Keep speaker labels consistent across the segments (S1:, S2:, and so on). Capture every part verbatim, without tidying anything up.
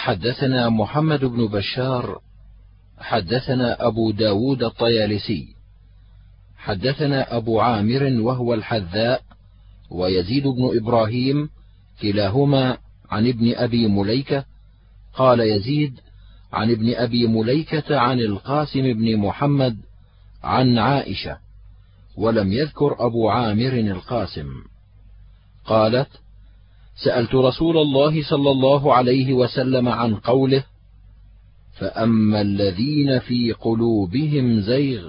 S1: حدثنا محمد بن بشار حدثنا أبو داود الطيالسي حدثنا أبو عامر وهو الحذاء ويزيد بن إبراهيم كلاهما عن ابن أبي مليكة قال يزيد عن ابن أبي مليكة عن القاسم بن محمد عن عائشة، ولم يذكر أبو عامر القاسم. قالت: سألت رسول الله صلى الله عليه وسلم عن قوله: فأما الذين في قلوبهم زيغ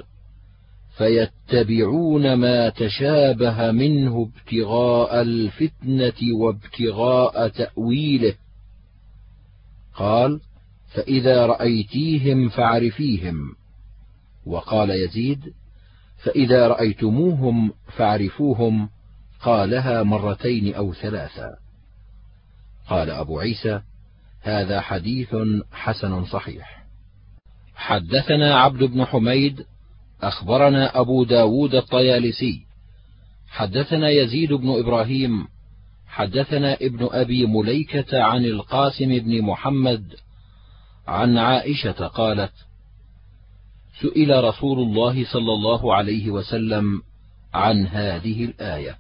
S1: فيتبعون ما تشابه منه ابتغاء الفتنة وابتغاء تأويله. قال: فإذا رأيتيهم فاعرفيهم. وقال يزيد: فإذا رأيتموهم فاعرفوهم، قالها مرتين أو ثلاثا. قال أبو عيسى: هذا حديث حسن صحيح. حدثنا عبد بن حميد أخبرنا أبو داود الطيالسي حدثنا يزيد بن إبراهيم حدثنا ابن أبي مليكة عن القاسم بن محمد عن عائشة قالت: سئل رسول الله صلى الله عليه وسلم عن هذه الآية: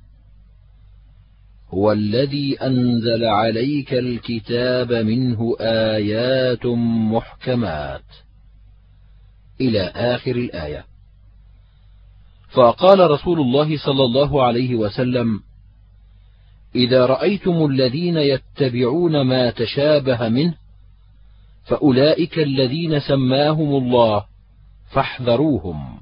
S1: هو الذي أنزل عليك الكتاب منه آيات محكمات، إلى آخر الآية. فقال رسول الله صلى الله عليه وسلم: إذا رأيتم الذين يتبعون ما تشابه منه فأولئك الذين سماهم الله فاحذروهم.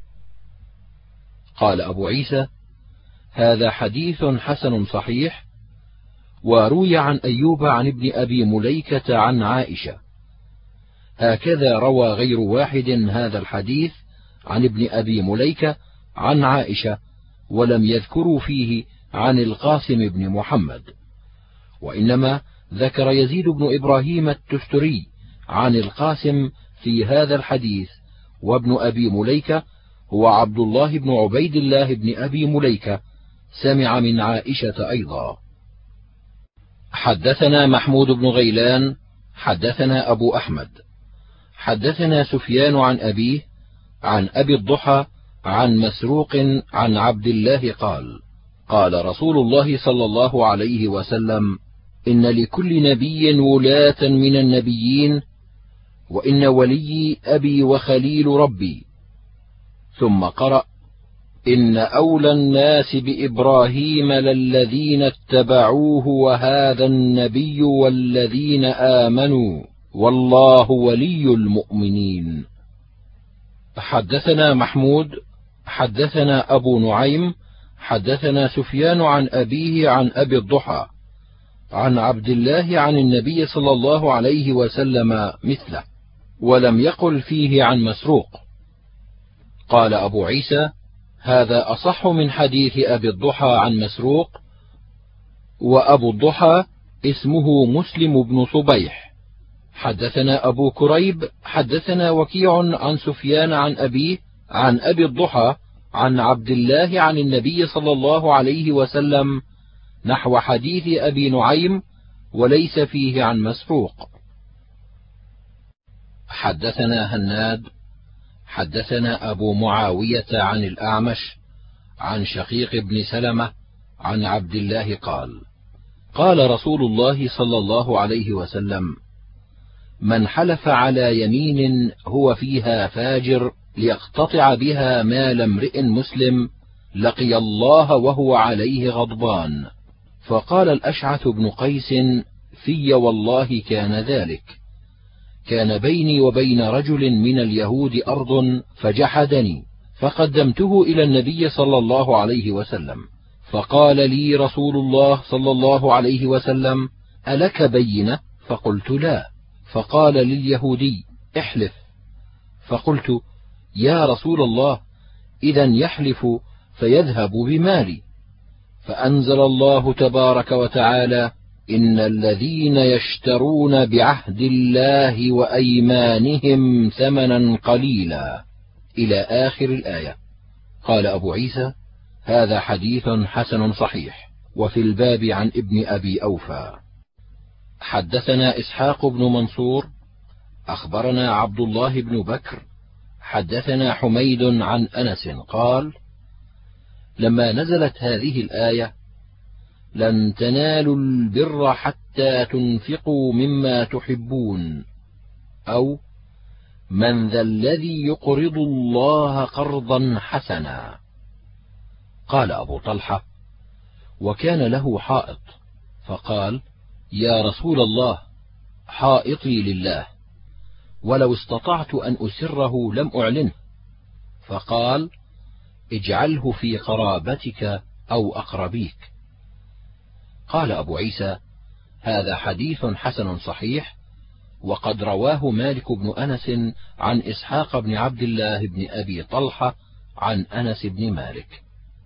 S1: قال أبو عيسى: هذا حديث حسن صحيح. وروي عن أيوب عن ابن أبي مليكة عن عائشة، هكذا روى غير واحد هذا الحديث عن ابن أبي مليكة عن عائشة، ولم يذكروا فيه عن القاسم بن محمد، وإنما ذكر يزيد بن إبراهيم التستري عن القاسم في هذا الحديث. وابن أبي مليكة هو عبد الله بن عبيد الله بن أبي مليكة، سمع من عائشة أيضا. حدثنا محمود بن غيلان حدثنا أبو أحمد حدثنا سفيان عن أبيه عن أبي الضحى عن مسروق عن عبد الله قال: قال رسول الله صلى الله عليه وسلم: إن لكل نبي ولاة من النبيين، وإن ولي أبي وخليل ربي. ثم قرأ: إن أولى الناس بإبراهيم للذين اتبعوه وهذا النبي والذين آمنوا والله ولي المؤمنين. حدثنا محمود حدثنا أبو نعيم حدثنا سفيان عن أبيه عن أبي الضحى عن عبد الله عن النبي صلى الله عليه وسلم مثله، ولم يقل فيه عن مسروق. قال أبو عيسى: هذا أصح من حديث أبي الضحى عن مسروق. وأبو الضحى اسمه مسلم بن صبيح. حدثنا أبو كريب حدثنا وكيع عن سفيان عن أبيه عن أبي الضحى عن عبد الله عن النبي صلى الله عليه وسلم نحو حديث أبي نعيم، وليس فيه عن مسروق. حدثنا هناد حدثنا أبو معاوية عن الأعمش عن شقيق بن سلمة عن عبد الله قال: قال رسول الله صلى الله عليه وسلم: من حلف على يمين هو فيها فاجر ليقتطع بها مال امرئ مسلم لقي الله وهو عليه غضبان. فقال الأشعث بن قيس: في والله كان ذلك. كان بيني وبين رجل من اليهود أرض فجحدني، فقدمته إلى النبي صلى الله عليه وسلم، فقال لي رسول الله صلى الله عليه وسلم: ألك بينة؟ فقلت: لا. فقال لليهودي: احلف. فقلت: يا رسول الله، إذا يحلف فيذهب بمالي. فأنزل الله تبارك وتعالى: إن الذين يشترون بعهد الله وأيمانهم ثمنا قليلا، إلى آخر الآية. قال أبو عيسى: هذا حديث حسن صحيح. وفي الباب عن ابن أبي أوفى. حدثنا إسحاق بن منصور أخبرنا عبد الله بن بكر حدثنا حميد عن أنس قال: لما نزلت هذه الآية: لن تنالوا البر حتى تنفقوا مما تحبون، أو من ذا الذي يقرض الله قرضا حسنا، قال أبو طلحة: وكان له حائط، فقال: يا رسول الله، حائطي لله، ولو استطعت أن أسره لم أعلنه، فقال: اجعله في قرابتك أو أقربيك. قال أبو عيسى: هذا حديث حسن صحيح، وقد رواه مالك بن أنس عن إسحاق بن عبد الله بن أبي طلحة عن أنس بن مالك.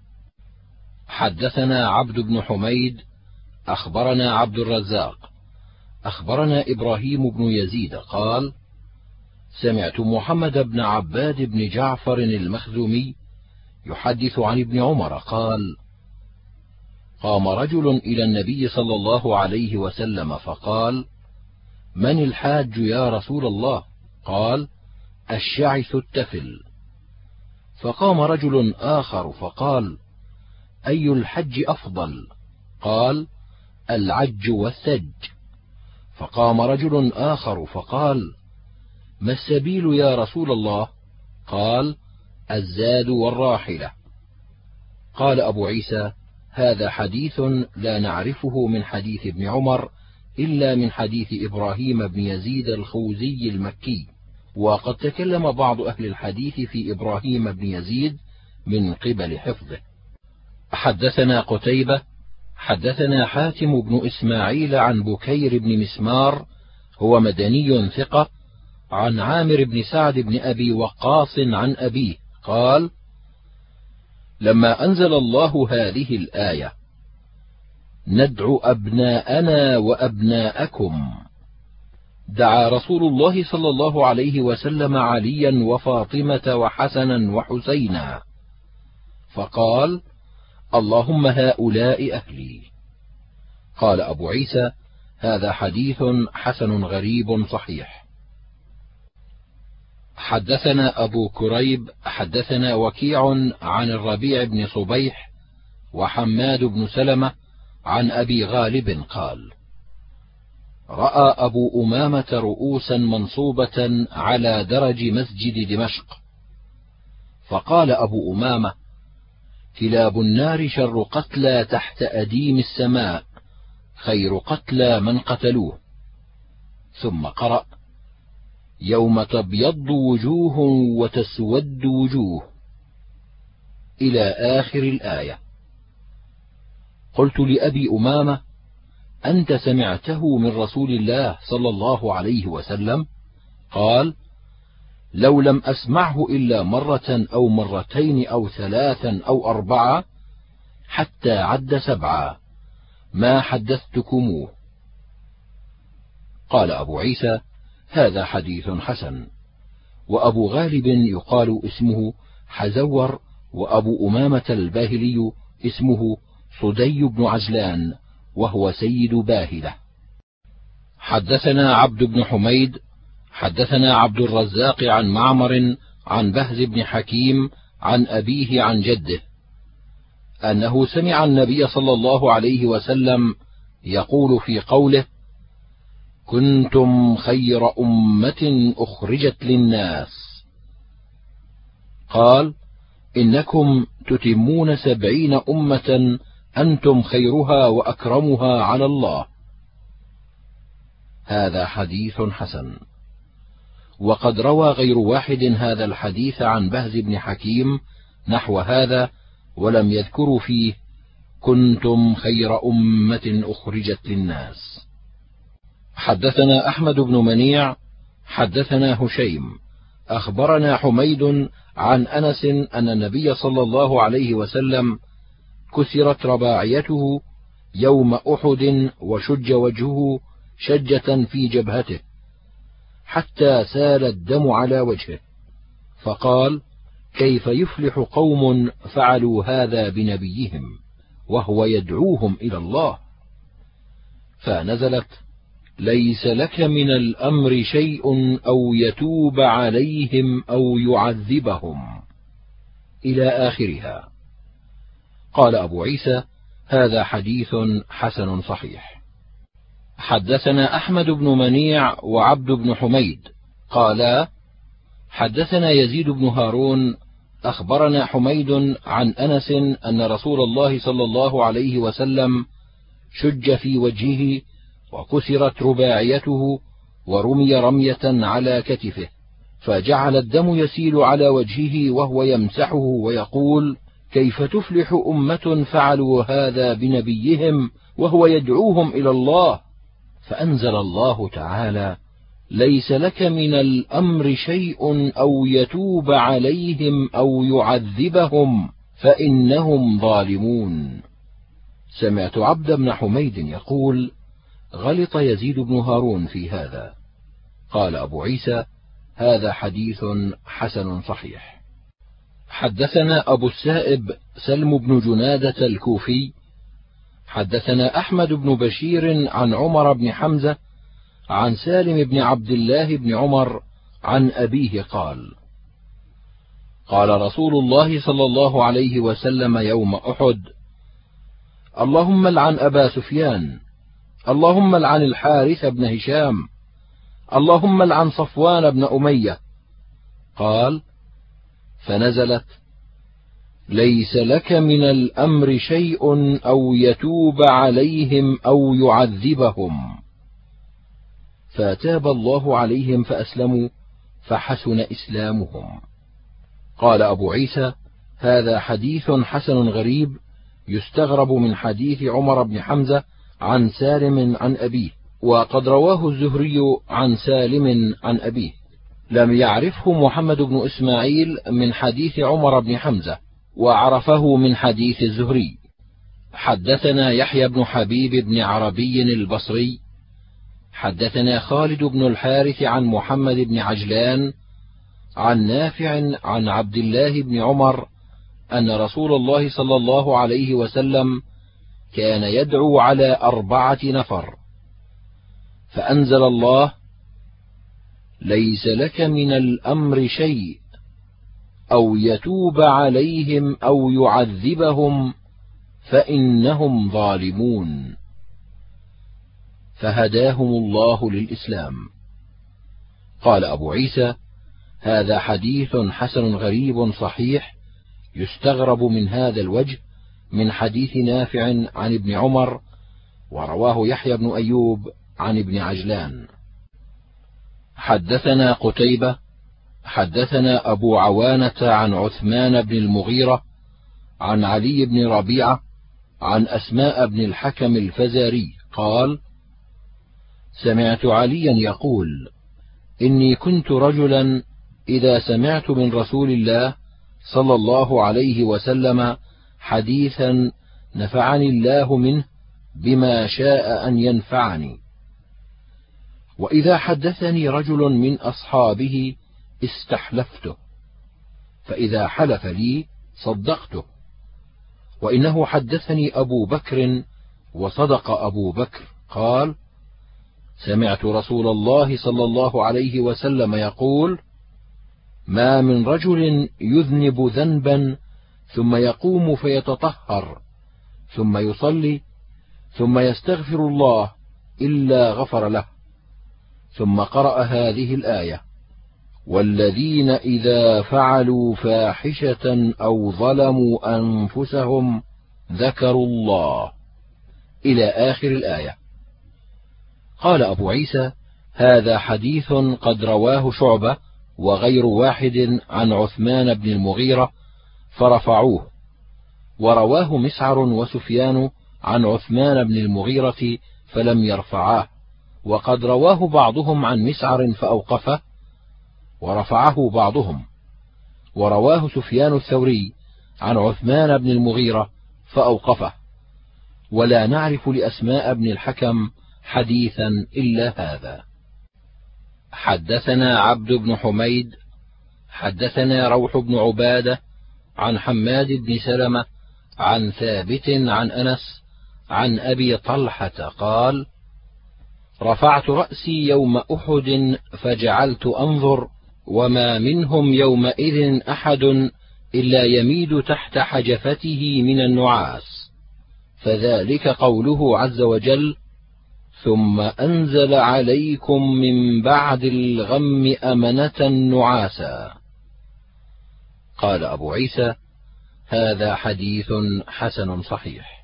S1: حدثنا عبد بن حميد أخبرنا عبد الرزاق أخبرنا إبراهيم بن يزيد قال: سمعت محمد بن عباد بن جعفر المخزومي يحدث عن ابن عمر قال: قام رجل إلى النبي صلى الله عليه وسلم فقال: من الحاج يا رسول الله؟ قال: الشعث التفل. فقام رجل آخر فقال: أي الحج أفضل؟ قال: العج والثج. فقام رجل آخر فقال: ما السبيل يا رسول الله؟ قال: الزاد والراحلة. قال أبو عيسى: هذا حديث لا نعرفه من حديث ابن عمر إلا من حديث إبراهيم بن يزيد الخوزي المكي، وقد تكلم بعض أهل الحديث في إبراهيم بن يزيد من قبل حفظه. حدثنا قتيبة حدثنا حاتم بن إسماعيل عن بكير بن مسمار، هو مدني ثقة، عن عامر بن سعد بن أبي وقاص عن أبيه قال: لما أنزل الله هذه الآية: ندعو أبناءنا وأبناءكم، دعا رسول الله صلى الله عليه وسلم عليا وفاطمة وحسنا وحسينا، فقال: اللهم هؤلاء أهلي. قال أبو عيسى: هذا حديث حسن غريب صحيح. حدثنا أبو كريب حدثنا وكيع عن الربيع بن صبيح وحماد بن سلمة عن أبي غالب قال: رأى أبو أمامة رؤوسا منصوبة على درج مسجد دمشق، فقال أبو أمامة: كلاب النار شر قتلى تحت أديم السماء، خير قتلى من قتلوه. ثم قرأ: يوم تبيض وجوه وتسود وجوه، إلى آخر الآية. قلت لأبي أمامة: أنت سمعته من رسول الله صلى الله عليه وسلم؟ قال: لو لم أسمعه إلا مرة أو مرتين أو ثلاثا أو أربعة حتى عد سبعا ما حدثتكموه. قال أبو عيسى: هذا حديث حسن. وأبو غالب يقال اسمه حزور، وأبو أمامة الباهلي اسمه صدي بن عجلان، وهو سيد باهلة. حدثنا عبد بن حميد حدثنا عبد الرزاق عن معمر عن بهز بن حكيم عن أبيه عن جده أنه سمع النبي صلى الله عليه وسلم يقول في قوله: كنتم خير أمة أخرجت للناس، قال: إنكم تتمون سبعين أمة أنتم خيرها وأكرمها على الله. هذا حديث حسن. وقد روى غير واحد هذا الحديث عن بهز بن حكيم نحو هذا، ولم يذكروا فيه كنتم خير أمة أخرجت للناس. حدثنا أحمد بن منيع حدثنا هشيم أخبرنا حميد عن أنس أن النبي صلى الله عليه وسلم كسرت رباعيته يوم أحد وشج وجهه شجة في جبهته حتى سال الدم على وجهه، فقال: كيف يفلح قوم فعلوا هذا بنبيهم وهو يدعوهم إلى الله؟ فنزلت: ليس لك من الأمر شيء أو يتوب عليهم أو يعذبهم، إلى آخرها. قال أبو عيسى: هذا حديث حسن صحيح. حدثنا أحمد بن منيع وعبد بن حميد قالا: حدثنا يزيد بن هارون أخبرنا حميد عن أنس أن رسول الله صلى الله عليه وسلم شج في وجهه وكسرت رباعيته ورمي رمية على كتفه، فجعل الدم يسيل على وجهه وهو يمسحه ويقول: كيف تفلح أمة فعلوا هذا بنبيهم وهو يدعوهم إلى الله؟ فأنزل الله تعالى: ليس لك من الأمر شيء أو يتوب عليهم أو يعذبهم فإنهم ظالمون. سمعت عبد بن حميد يقول: غلط يزيد بن هارون في هذا. قال أبو عيسى: هذا حديث حسن صحيح. حدثنا أبو السائب سلم بن جنادة الكوفي حدثنا أحمد بن بشير عن عمر بن حمزة عن سالم بن عبد الله بن عمر عن أبيه قال: قال رسول الله صلى الله عليه وسلم يوم أحد: اللهم لعن أبا سفيان، اللهم لعن الحارث بن هشام، اللهم لعن صفوان بن أمية. قال: فنزلت: ليس لك من الأمر شيء أو يتوب عليهم أو يعذبهم، فتاب الله عليهم فأسلموا فحسن إسلامهم. قال أبو عيسى: هذا حديث حسن غريب يستغرب من حديث عمر بن حمزة عن سالم عن أبيه، وقد رواه الزهري عن سالم عن أبيه، لم يعرفه محمد بن إسماعيل من حديث عمر بن حمزة، وعرفه من حديث الزهري. حدثنا يحيى بن حبيب بن عربي البصري حدثنا خالد بن الحارث عن محمد بن عجلان عن نافع عن عبد الله بن عمر أن رسول الله صلى الله عليه وسلم كان يدعو على أربعة نفر، فأنزل الله: ليس لك من الأمر شيء أو يتوب عليهم أو يعذبهم فإنهم ظالمون، فهداهم الله للإسلام. قال أبو عيسى: هذا حديث حسن غريب صحيح يستغرب من هذا الوجه من حديث نافع عن ابن عمر، ورواه يحيى بن أيوب عن ابن عجلان. حدثنا قتيبة حدثنا أبو عوانة عن عثمان بن المغيرة عن علي بن ربيعة عن أسماء بن الحكم الفزاري قال: سمعت عليا يقول: إني كنت رجلا إذا سمعت من رسول الله صلى الله عليه وسلم حديثا نفعني الله منه بما شاء أن ينفعني، وإذا حدثني رجل من أصحابه استحلفته، فإذا حلف لي صدقته، وإنه حدثني أبو بكر وصدق أبو بكر. قال: سمعت رسول الله صلى الله عليه وسلم يقول: ما من رجل يذنب ذنبا ثم يقوم فيتطهر ثم يصلي ثم يستغفر الله إلا غفر له. ثم قرأ هذه الآية: والذين إذا فعلوا فاحشة أو ظلموا أنفسهم ذكروا الله، إلى آخر الآية. قال أبو عيسى: هذا حديث قد رواه شعبة وغير واحد عن عثمان بن المغيرة فرفعوه، ورواه مسعر وسفيان عن عثمان بن المغيرة فلم يرفعاه، وقد رواه بعضهم عن مسعر فأوقفه، ورفعه بعضهم، ورواه سفيان الثوري عن عثمان بن المغيرة فأوقفه، ولا نعرف لأسماء بن الحكم حديثا إلا هذا. حدثنا عبد بن حميد حدثنا روح بن عبادة عن حماد بن سلمة عن ثابت عن أنس عن أبي طلحة قال: رفعت رأسي يوم أحد فجعلت أنظر، وما منهم يومئذ أحد إلا يميد تحت حجفته من النعاس، فذلك قوله عز وجل: ثم أنزل عليكم من بعد الغم أمنة نعاسا. قال أبو عيسى: هذا حديث حسن صحيح.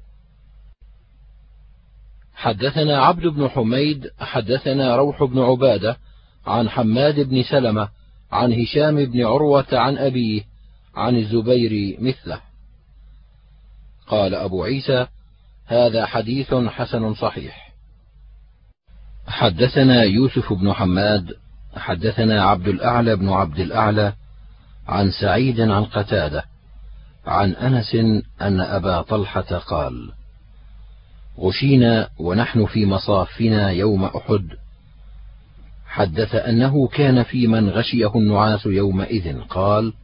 S1: حدثنا عبد بن حميد حدثنا روح بن عبادة عن حماد بن سلمة عن هشام بن عروة عن أبيه عن الزبير مثله. قال أبو عيسى: هذا حديث حسن صحيح. حدثنا يوسف بن حماد حدثنا عبد الأعلى بن عبد الأعلى عن سعيد عن قتادة عن أنس أن أبا طلحة قال: غشينا ونحن في مصافنا يوم أحد. حدث أنه كان في من غشيه النعاس يومئذ، قال: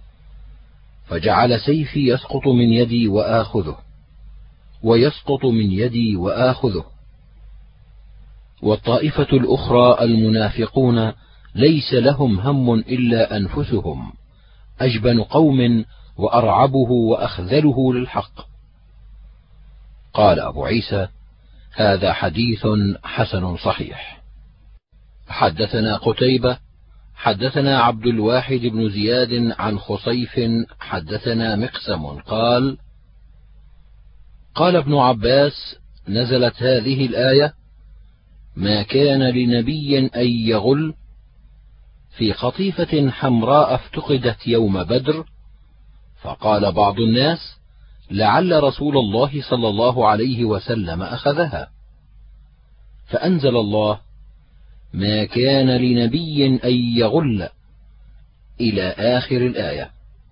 S1: فجعل سيفي يسقط من يدي وآخذه، ويسقط من يدي وآخذه. والطائفة الأخرى المنافقون ليس لهم هم إلا أنفسهم، أجبن قوم وأرعبه وأخذله للحق. قال أبو عيسى: هذا حديث حسن صحيح. حدثنا قتيبة حدثنا عبد الواحد بن زياد عن خصيف حدثنا مقسم قال: قال ابن عباس: نزلت هذه الآية: ما كان لنبي أن يغل، في قطيفة حمراء افتقدت يوم بدر. فقال بعض الناس: لعل رسول الله صلى الله عليه وسلم أخذها، فأنزل الله: ما كان لنبي أن يغل، إلى آخر الآية.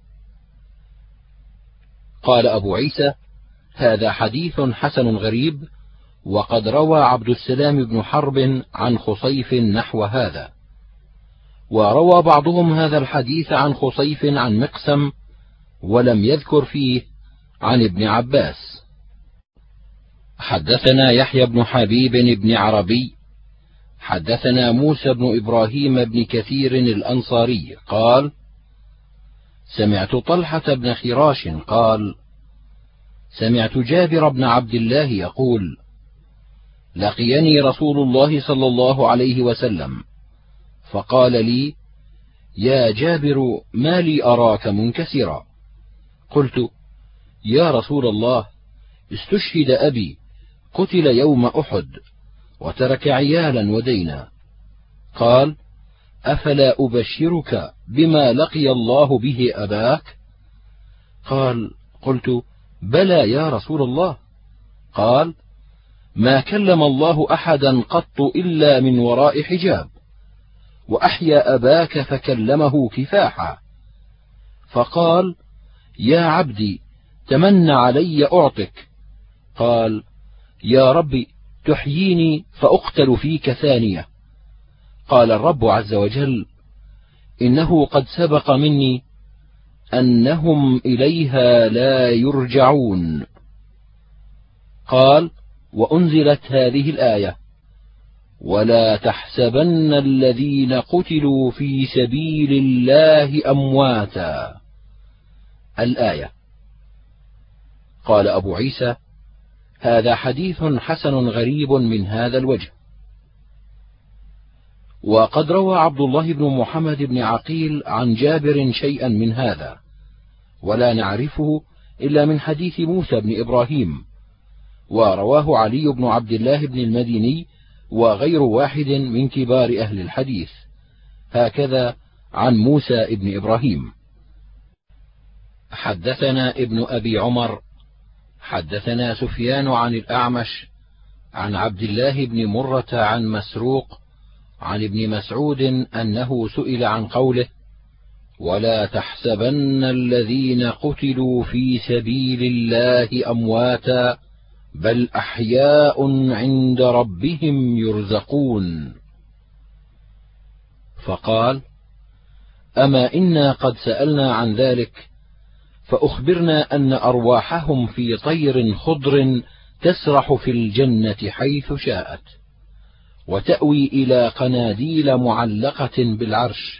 S1: قال أبو عيسى: هذا حديث حسن غريب، وقد روى عبد السلام بن حرب عن خصيف نحو هذا، وروى بعضهم هذا الحديث عن خصيف عن مقسم، ولم يذكر فيه عن ابن عباس. حدثنا يحيى بن حبيب بن عربي حدثنا موسى بن إبراهيم بن كثير الأنصاري قال: سمعت طلحة بن خراش قال: سمعت جابر بن عبد الله يقول: لقيني رسول الله صلى الله عليه وسلم فقال لي: يا جابر، ما لي أراك منكسرا؟ قلت: يا رسول الله، استشهد أبي، قتل يوم أحد، وترك عيالا ودينا. قال: أفلا أبشرك بما لقي الله به أباك؟ قال: قلت: بلى يا رسول الله. قال: ما كلم الله أحدا قط إلا من وراء حجاب، وأحيا أباك فكلمه كفاحا. فقال: يا عبدي، تمن علي أعطك. قال: يا رب، تحييني فأقتل فيك ثانية. قال الرب عز وجل: إنه قد سبق مني أنهم إليها لا يرجعون. قال: وأنزلت هذه الآية: ولا تحسبن الذين قتلوا في سبيل الله أمواتا، الآية. قال أبو عيسى: هذا حديث حسن غريب من هذا الوجه. وقد روى عبد الله بن محمد بن عقيل عن جابر شيئا من هذا، ولا نعرفه إلا من حديث موسى بن إبراهيم، ورواه علي بن عبد الله بن المديني وغير واحد من كبار أهل الحديث، هكذا عن موسى بن إبراهيم. حدثنا ابن أبي عمر حدثنا سفيان عن الأعمش عن عبد الله بن مرة عن مسروق عن ابن مسعود أنه سئل عن قوله: ولا تحسبن الذين قتلوا في سبيل الله أمواتا بل أحياء عند ربهم يرزقون. فقال: أما إنا قد سألنا عن ذلك، فأخبرنا أن أرواحهم في طير خضر تسرح في الجنة حيث شاءت. وتأوي إلى قناديل معلقة بالعرش.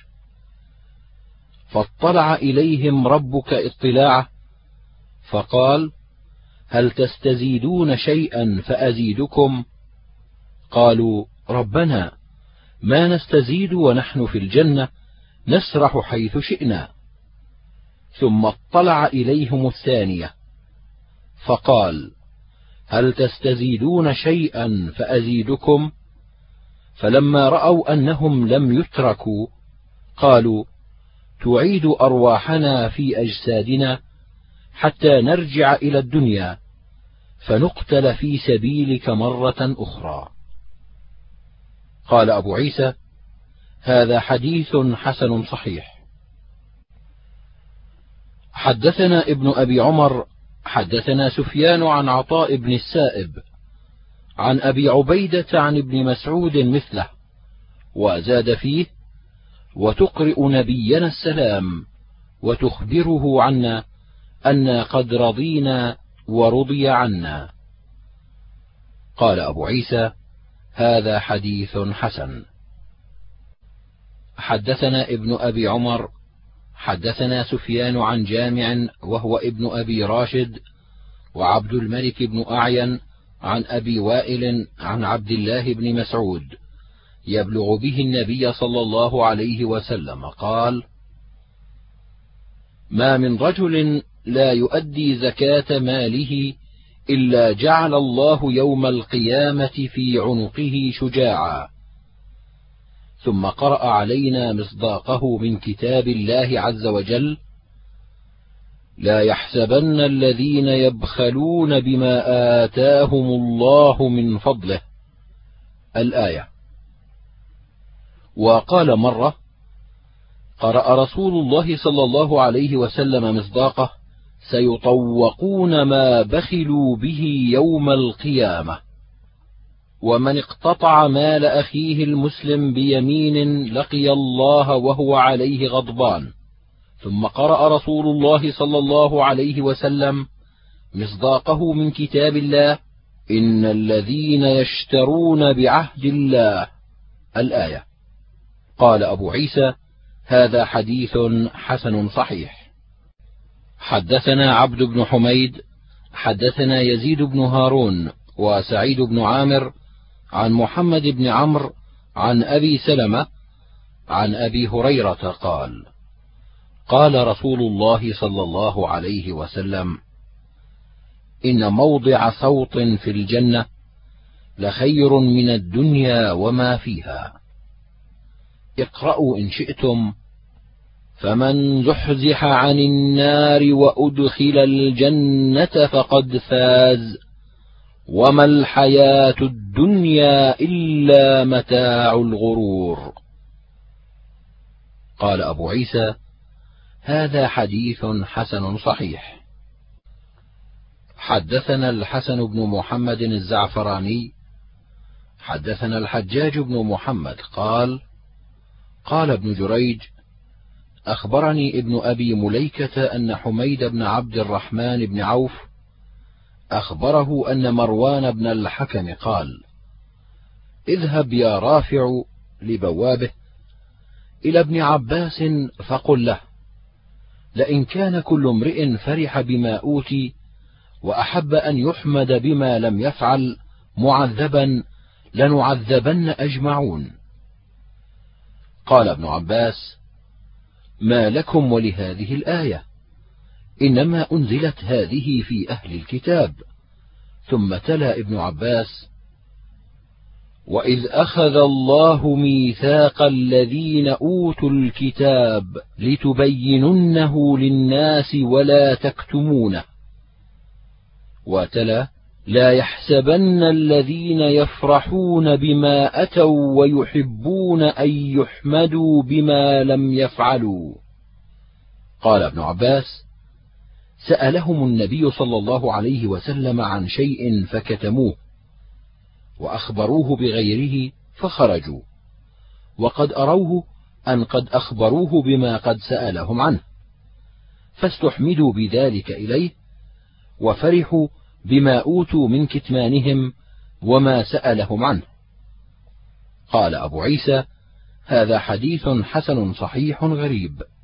S1: فاطلع إليهم ربك اطلاعه فقال: هل تستزيدون شيئا فأزيدكم؟ قالوا: ربنا ما نستزيد ونحن في الجنة نسرح حيث شئنا. ثم اطلع إليهم الثانية فقال: هل تستزيدون شيئا فأزيدكم؟ فلما رأوا أنهم لم يتركوا قالوا: تعيد أرواحنا في أجسادنا حتى نرجع إلى الدنيا فنقتل في سبيلك مرة أخرى. قال أبو عيسى: هذا حديث حسن صحيح. حدثنا ابن أبي عمر حدثنا سفيان عن عطاء بن السائب عن أبي عبيدة عن ابن مسعود مثله، وزاد فيه: وتقرئ نبينا السلام وتخبره عنا أنا قد رضينا ورضي عنا. قال أبو عيسى: هذا حديث حسن. حدثنا ابن أبي عمر حدثنا سفيان عن جامع وهو ابن أبي راشد وعبد الملك بن أعين عن أبي وائل عن عبد الله بن مسعود يبلغ به النبي صلى الله عليه وسلم قال: ما من رجل لا يؤدي زكاة ماله إلا جعل الله يوم القيامة في عنقه شجاعا. ثم قرأ علينا مصداقه من كتاب الله عز وجل: لا يحسبن الذين يبخلون بما آتاهم الله من فضله، الآية. وقال مرة: قرأ رسول الله صلى الله عليه وسلم مصداقه: سيطوقون ما بخلوا به يوم القيامة. ومن اقتطع مال أخيه المسلم بيمين لقي الله وهو عليه غضبان. ثم قرأ رسول الله صلى الله عليه وسلم مصداقه من كتاب الله: إن الذين يشترون بعهد الله، الآية. قال أبو عيسى: هذا حديث حسن صحيح. حدثنا عبد بن حميد حدثنا يزيد بن هارون وسعيد بن عامر عن محمد بن عمرو عن أبي سلمة عن أبي هريرة قال: قال رسول الله صلى الله عليه وسلم: إن موضع صوت في الجنة لخير من الدنيا وما فيها. اقرأوا إن شئتم: فمن زحزح عن النار وأدخل الجنة فقد فاز، وما الحياة الدنيا إلا متاع الغرور. قال أبو عيسى: هذا حديث حسن صحيح. حدثنا الحسن بن محمد الزعفراني حدثنا الحجاج بن محمد قال: قال ابن جريج: أخبرني ابن أبي مليكة أن حميد بن عبد الرحمن بن عوف أخبره أن مروان بن الحكم قال: اذهب يا رافع لبوابه إلى ابن عباس فقل له: لئن كان كل امرئ فرح بما أوتي وأحب أن يحمد بما لم يفعل معذبا لنعذبن أجمعون. قال ابن عباس: ما لكم ولهذه الآية؟ إنما أنزلت هذه في أهل الكتاب. ثم تلا ابن عباس: وإذ أخذ الله ميثاق الذين أوتوا الكتاب لتبيننه للناس ولا تكتمونه. وتلا: لا يحسبن الذين يفرحون بما أتوا ويحبون أن يحمدوا بما لم يفعلوا. قال ابن عباس: سألهم النبي صلى الله عليه وسلم عن شيء فكتموه، وأخبروه بغيره فخرجوا، وقد أروه أن قد أخبروه بما قد سألهم عنه، فاستحمدوا بذلك إليه، وفرحوا بما أوتوا من كتمانهم وما سألهم عنه. قال أبو عيسى: هذا حديث حسن صحيح غريب.